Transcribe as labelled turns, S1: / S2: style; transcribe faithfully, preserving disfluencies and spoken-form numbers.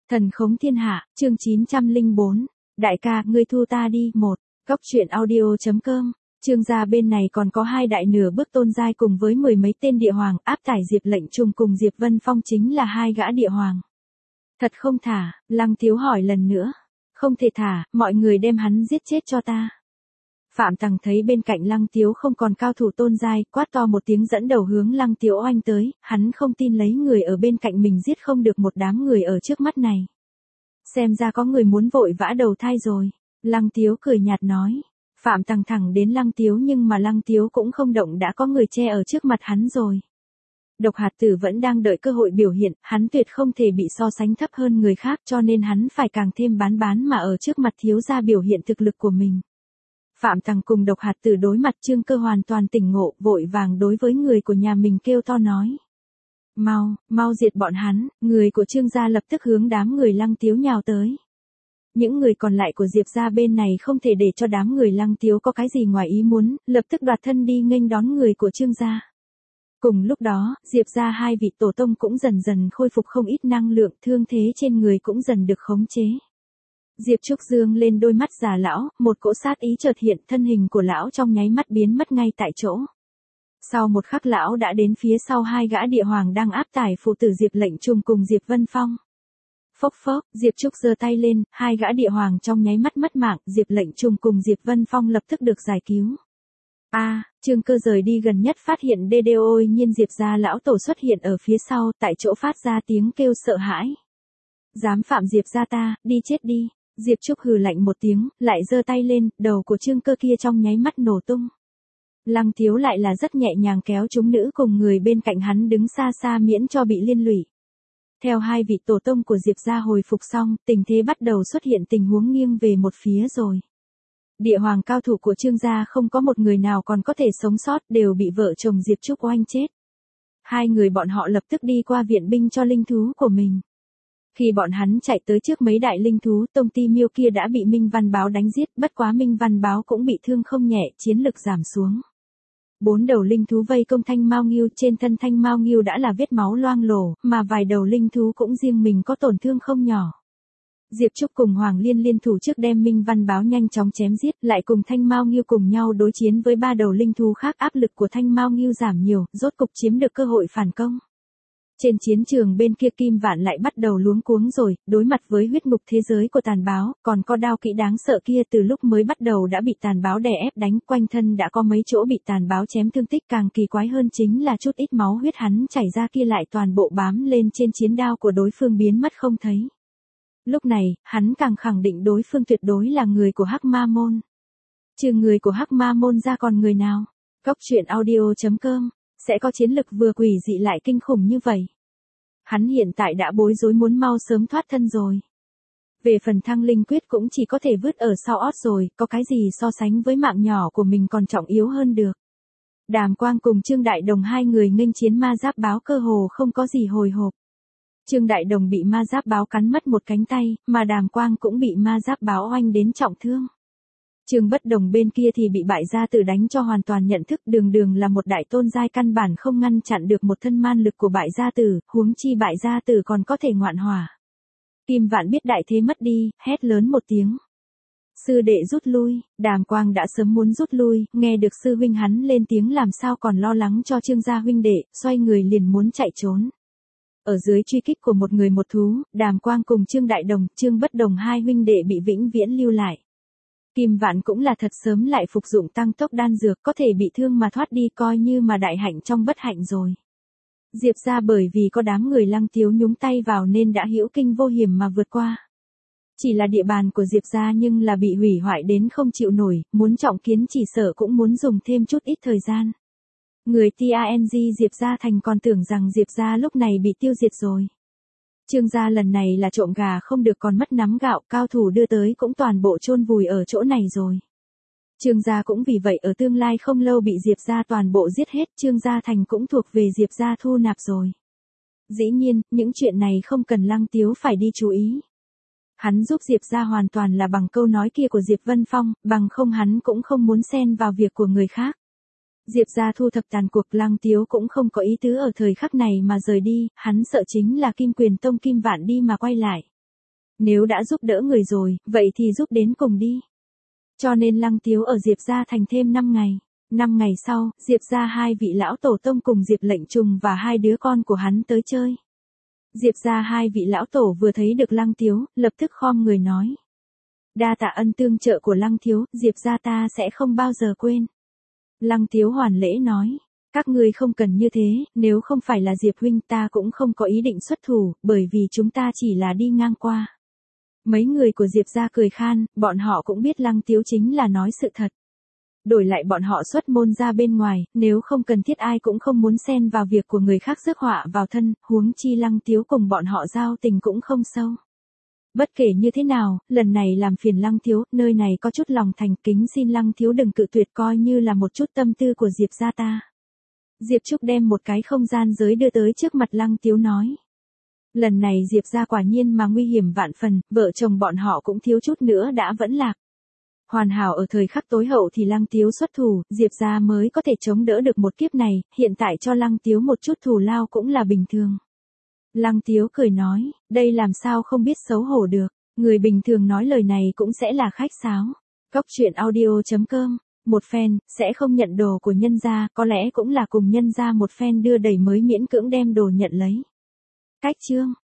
S1: Thần khống thiên hạ, chương chín trăm lẻ bốn. Đại ca, ngươi thu ta đi. Một. Cóc truyện audio.com. Trương gia bên này còn có hai đại nửa bước tôn giai cùng với mười mấy tên địa hoàng, áp tải Diệp Lệnh Trùng cùng Diệp Vân Phong chính là hai gã địa hoàng. Thật không thả? Lăng Thiếu hỏi lần nữa. Không thể thả, mọi người đem hắn giết chết cho ta. Phạm Tằng thấy bên cạnh Lăng Tiếu không còn cao thủ tôn giai, quát to một tiếng dẫn đầu hướng Lăng Tiếu oanh tới, hắn không tin lấy người ở bên cạnh mình giết không được một đám người ở trước mắt này. Xem ra có người muốn vội vã đầu thai rồi. Lăng Tiếu cười nhạt nói. Phạm Tằng thẳng đến Lăng Tiếu nhưng mà Lăng Tiếu cũng không động, đã có người che ở trước mặt hắn rồi. Độc Hạt Tử vẫn đang đợi cơ hội biểu hiện, hắn tuyệt không thể bị so sánh thấp hơn người khác, cho nên hắn phải càng thêm bán bán mà ở trước mặt thiếu gia biểu hiện thực lực của mình. Phạm Tằng cùng Độc Hạt Tử đối mặt, Trương Cơ hoàn toàn tỉnh ngộ, vội vàng đối với người của nhà mình kêu to nói. Mau, mau diệt bọn hắn. Người của Trương gia lập tức hướng đám người Lăng Tiếu nhào tới. Những người còn lại của Diệp gia bên này không thể để cho đám người Lăng Tiếu có cái gì ngoài ý muốn, lập tức đoạt thân đi nghênh đón người của Trương gia. Cùng lúc đó, Diệp gia hai vị tổ tông cũng dần dần khôi phục không ít năng lượng, thương thế trên người cũng dần được khống chế. Diệp Trúc dương lên đôi mắt già lão, một cỗ sát ý chợt hiện, thân hình của lão trong nháy mắt biến mất ngay tại chỗ. Sau một khắc lão đã đến phía sau hai gã địa hoàng đang áp tải phụ tử Diệp Lệnh Trùng cùng Diệp Vân Phong. Phốc phốc, Diệp Trúc giơ tay lên, hai gã địa hoàng trong nháy mắt mất mạng, Diệp Lệnh Trùng cùng Diệp Vân Phong lập tức được giải cứu. A, à, Trương Cơ rời đi gần nhất phát hiện đê đê ôi nhiên Diệp gia lão tổ xuất hiện ở phía sau, tại chỗ phát ra tiếng kêu sợ hãi. Dám phạm Diệp gia ta, đi chết đi. Diệp Trúc hừ lạnh một tiếng, lại giơ tay lên, đầu của Trương Cơ kia trong nháy mắt nổ tung. Lăng Tiếu lại là rất nhẹ nhàng kéo chúng nữ cùng người bên cạnh hắn đứng xa xa miễn cho bị liên lụy. Theo hai vị tổ tông của Diệp gia hồi phục xong, tình thế bắt đầu xuất hiện tình huống nghiêng về một phía rồi. Địa hoàng cao thủ của Trương gia không có một người nào còn có thể sống sót, đều bị vợ chồng Diệp Trúc oanh chết. Hai người bọn họ lập tức đi qua viện binh cho linh thú của mình. Khi bọn hắn chạy tới trước mấy đại linh thú, Tông Ti Miêu kia đã bị Minh Văn Báo đánh giết, bất quá Minh Văn Báo cũng bị thương không nhẹ, chiến lực giảm xuống. Bốn đầu linh thú vây công Thanh Mao Ngưu, trên thân Thanh Mao Ngưu đã là vết máu loang lổ, mà vài đầu linh thú cũng riêng mình có tổn thương không nhỏ. Diệp Trúc cùng Hoàng Liên liên thủ trước đem Minh Văn Báo nhanh chóng chém giết, lại cùng Thanh Mao Ngưu cùng nhau đối chiến với ba đầu linh thú khác, áp lực của Thanh Mao Ngưu giảm nhiều, rốt cục chiếm được cơ hội phản công. Trên chiến trường bên kia Kim Vạn lại bắt đầu luống cuống rồi, đối mặt với huyết ngục thế giới của Tàn Báo, còn có đao kỹ đáng sợ kia từ lúc mới bắt đầu đã bị Tàn Báo đè ép đánh, quanh thân đã có mấy chỗ bị Tàn Báo chém thương tích, càng kỳ quái hơn chính là chút ít máu huyết hắn chảy ra kia lại toàn bộ bám lên trên chiến đao của đối phương biến mất không thấy. Lúc này, hắn càng khẳng định đối phương tuyệt đối là người của Hắc Ma Môn. Trừ người của Hắc Ma Môn ra còn người nào? Cóc truyện audio.com. Sẽ có chiến lực vừa quỷ dị lại kinh khủng như vậy. Hắn hiện tại đã bối rối muốn mau sớm thoát thân rồi. Về phần Thăng Linh Quyết cũng chỉ có thể vứt ở sau ót rồi, có cái gì so sánh với mạng nhỏ của mình còn trọng yếu hơn được. Đàm Quang cùng Trương Đại Đồng hai người nghênh chiến ma giáp báo cơ hồ không có gì hồi hộp. Trương Đại Đồng bị ma giáp báo cắn mất một cánh tay, mà Đàm Quang cũng bị ma giáp báo oanh đến trọng thương. Trương Bất Đồng bên kia thì bị Bại Gia Tử đánh cho hoàn toàn nhận thức, đường đường là một đại tôn giai căn bản không ngăn chặn được một thân man lực của Bại Gia Tử, huống chi Bại Gia Tử còn có thể ngoạn hỏa. Kim Vạn biết đại thế mất đi, hét lớn một tiếng. Sư đệ rút lui. Đàm Quang đã sớm muốn rút lui, nghe được sư huynh hắn lên tiếng làm sao còn lo lắng cho Trương gia huynh đệ, xoay người liền muốn chạy trốn. Ở dưới truy kích của một người một thú, Đàm Quang cùng Trương Đại Đồng, Trương Bất Đồng hai huynh đệ bị vĩnh viễn lưu lại. Kim Vạn cũng là thật sớm lại phục dụng tăng tốc đan dược, có thể bị thương mà thoát đi coi như mà đại hạnh trong bất hạnh rồi. Diệp gia bởi vì có đám người Lăng Tiếu nhúng tay vào nên đã hữu kinh vô hiểm mà vượt qua. Chỉ là địa bàn của Diệp gia nhưng là bị hủy hoại đến không chịu nổi, muốn trọng kiến chỉ sợ cũng muốn dùng thêm chút ít thời gian. Người Tang Diệp gia thành còn tưởng rằng Diệp gia lúc này bị tiêu diệt rồi. Trương gia lần này là trộm gà không được còn mất nắm gạo, cao thủ đưa tới cũng toàn bộ chôn vùi ở chỗ này rồi. Trương gia cũng vì vậy ở tương lai không lâu bị Diệp gia toàn bộ giết hết, Trương gia thành cũng thuộc về Diệp gia thu nạp rồi. Dĩ nhiên, những chuyện này không cần Lăng Tiếu phải đi chú ý. Hắn giúp Diệp gia hoàn toàn là bằng câu nói kia của Diệp Vân Phong, bằng không hắn cũng không muốn xen vào việc của người khác. Diệp gia thu thập tàn cuộc, Lăng Tiếu cũng không có ý tứ ở thời khắc này mà rời đi, hắn sợ chính là Kim Quyền Tông Kim Vạn đi mà quay lại. Nếu đã giúp đỡ người rồi, vậy thì giúp đến cùng đi. Cho nên Lăng Tiếu ở Diệp gia thành thêm năm ngày. Năm ngày sau, Diệp gia hai vị lão tổ tông cùng Diệp Lệnh Trùng và hai đứa con của hắn tới chơi. Diệp gia hai vị lão tổ vừa thấy được Lăng Tiếu, lập tức khom người nói. Đa tạ ân tương trợ của Lăng Thiếu, Diệp gia ta sẽ không bao giờ quên. Lăng Tiếu hoàn lễ nói. Các ngươi không cần như thế, nếu không phải là Diệp huynh ta cũng không có ý định xuất thủ, bởi vì chúng ta chỉ là đi ngang qua. Mấy người của Diệp gia cười khan, bọn họ cũng biết Lăng Tiếu chính là nói sự thật. Đổi lại bọn họ xuất môn ra bên ngoài, nếu không cần thiết ai cũng không muốn xen vào việc của người khác rước họa vào thân, huống chi Lăng Tiếu cùng bọn họ giao tình cũng không sâu. Bất kể như thế nào, lần này làm phiền Lăng Thiếu, nơi này có chút lòng thành kính xin Lăng Thiếu đừng cự tuyệt coi như là một chút tâm tư của Diệp gia ta. Diệp Trúc đem một cái không gian giới đưa tới trước mặt Lăng Tiếu nói. Lần này Diệp gia quả nhiên mà nguy hiểm vạn phần, vợ chồng bọn họ cũng thiếu chút nữa đã vẫn lạc. Hoàn hảo ở thời khắc tối hậu thì Lăng Tiếu xuất thủ, Diệp gia mới có thể chống đỡ được một kiếp này, hiện tại cho Lăng Tiếu một chút thù lao cũng là bình thường. Lăng Tiếu cười nói, đây làm sao không biết xấu hổ được, người bình thường nói lời này cũng sẽ là khách sáo. Cốc truyện audio chấm com, một fan, sẽ không nhận đồ của nhân gia, có lẽ cũng là cùng nhân gia một fan đưa đẩy mới miễn cưỡng đem đồ nhận lấy. Cách chương